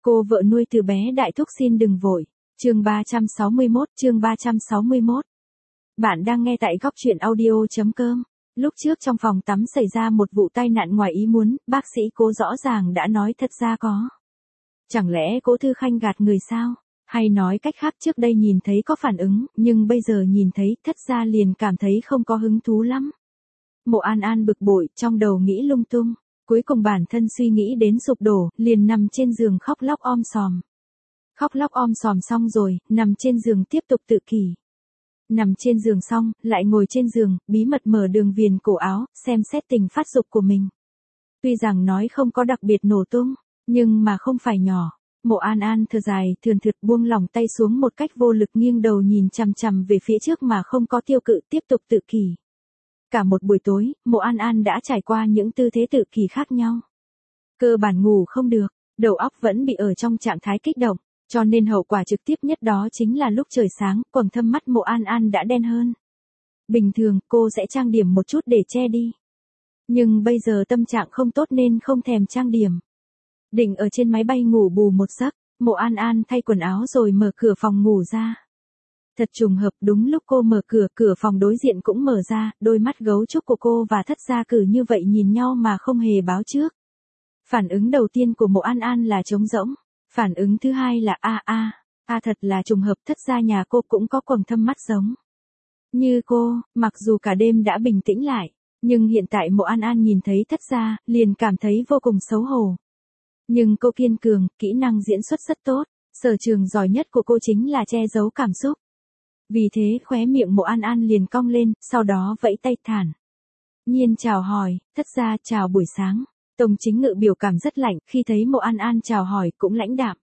Cô vợ nuôi từ bé đại thúc xin đừng vội. Chương 361. Bạn đang nghe tại góc truyện audio.com. Lúc trước trong phòng tắm xảy ra một vụ tai nạn ngoài ý muốn, bác sĩ Cố rõ ràng đã nói thật ra có. Chẳng lẽ Cố Thư Khanh gạt người sao? Hay nói cách khác, trước đây nhìn thấy có phản ứng, nhưng bây giờ nhìn thấy thất ra liền cảm thấy không có hứng thú lắm. Mộ An An bực bội, trong đầu nghĩ lung tung. Cuối cùng bản thân suy nghĩ đến sụp đổ, liền nằm trên giường khóc lóc om sòm. Khóc lóc om sòm xong rồi, nằm trên giường tiếp tục tự kỷ. Nằm trên giường xong, lại ngồi trên giường, bí mật mở đường viền cổ áo, xem xét tình phát dục của mình. Tuy rằng nói không có đặc biệt nổ tung, nhưng mà không phải nhỏ. Mộ An An thở dài, thườn thượt buông lỏng tay xuống một cách vô lực, nghiêng đầu nhìn chằm chằm về phía trước mà không có tiêu cự, tiếp tục tự kỷ. Cả một buổi tối, Mộ An An đã trải qua những tư thế tự kỷ khác nhau. Cơ bản ngủ không được, đầu óc vẫn bị ở trong trạng thái kích động, cho nên hậu quả trực tiếp nhất đó chính là lúc trời sáng, quầng thâm mắt Mộ An An đã đen hơn. Bình thường, cô sẽ trang điểm một chút để che đi. Nhưng bây giờ tâm trạng không tốt nên không thèm trang điểm. Định ở trên máy bay ngủ bù một giấc, Mộ An An thay quần áo rồi mở cửa phòng ngủ ra. Thật trùng hợp, đúng lúc cô mở cửa, cửa phòng đối diện cũng mở ra, đôi mắt gấu trúc của cô và thất gia cử như vậy nhìn nhau mà không hề báo trước. Phản ứng đầu tiên của Mộ An An là trống rỗng. Phản ứng thứ hai là thật là trùng hợp, thất gia nhà cô cũng có quầng thâm mắt giống như cô. Mặc dù cả đêm đã bình tĩnh lại, nhưng hiện tại Mộ An An nhìn thấy thất gia, liền cảm thấy vô cùng xấu hổ. Nhưng cô kiên cường, kỹ năng diễn xuất rất tốt, sở trường giỏi nhất của cô chính là che giấu cảm xúc. Vì thế khóe miệng Mộ An An liền cong lên, sau đó vẫy tay thản nhiên chào hỏi, thất gia chào buổi sáng. Tông Chính Ngự biểu cảm rất lạnh, khi thấy Mộ An An chào hỏi cũng lãnh đạm.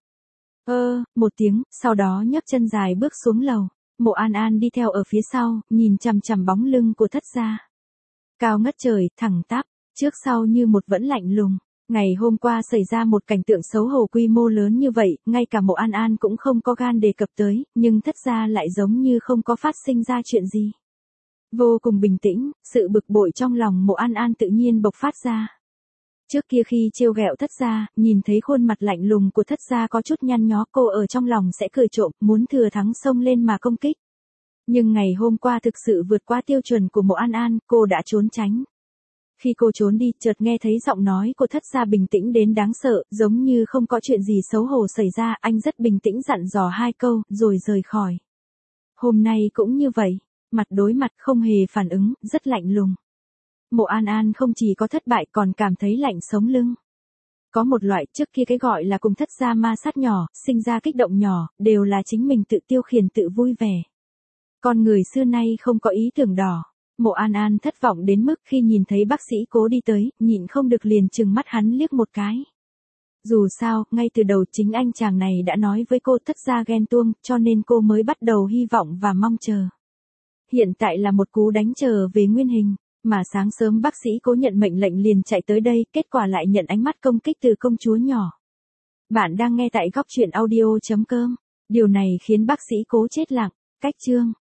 Một tiếng, sau đó nhấc chân dài bước xuống lầu. Mộ An An đi theo ở phía sau, nhìn chằm chằm bóng lưng của thất gia. Cao ngất trời, thẳng tắp, trước sau như một vẫn lạnh lùng. Ngày hôm qua xảy ra một cảnh tượng xấu hổ quy mô lớn như vậy, ngay cả Mộ An An cũng không có gan đề cập tới, nhưng thất gia lại giống như không có phát sinh ra chuyện gì. Vô cùng bình tĩnh, sự bực bội trong lòng Mộ An An tự nhiên bộc phát ra. Trước kia khi trêu ghẹo thất gia, nhìn thấy khuôn mặt lạnh lùng của thất gia có chút nhăn nhó, cô ở trong lòng sẽ cười trộm, muốn thừa thắng xông lên mà công kích. Nhưng ngày hôm qua thực sự vượt qua tiêu chuẩn của Mộ An An, cô đã trốn tránh. Khi cô trốn đi, chợt nghe thấy giọng nói của thất gia bình tĩnh đến đáng sợ, giống như không có chuyện gì xấu hổ xảy ra. Anh rất bình tĩnh dặn dò hai câu, rồi rời khỏi. Hôm nay cũng như vậy, mặt đối mặt không hề phản ứng, rất lạnh lùng. Mộ An An không chỉ có thất bại còn cảm thấy lạnh sống lưng. Có một loại trước kia cái gọi là cùng thất gia ma sát nhỏ, sinh ra kích động nhỏ, đều là chính mình tự tiêu khiển tự vui vẻ. Con người xưa nay không có ý tưởng đỏ. Mộ An An thất vọng đến mức khi nhìn thấy bác sĩ Cố đi tới, nhịn không được liền trừng mắt hắn liếc một cái. Dù sao, ngay từ đầu chính anh chàng này đã nói với cô thất gia ghen tuông, cho nên cô mới bắt đầu hy vọng và mong chờ. Hiện tại là một cú đánh trở về nguyên hình. Mà sáng sớm bác sĩ Cố nhận mệnh lệnh liền chạy tới đây, kết quả lại nhận ánh mắt công kích từ công chúa nhỏ. Bạn đang nghe tại góc truyện audio.com. Điều này khiến bác sĩ Cố chết lặng. Cách chương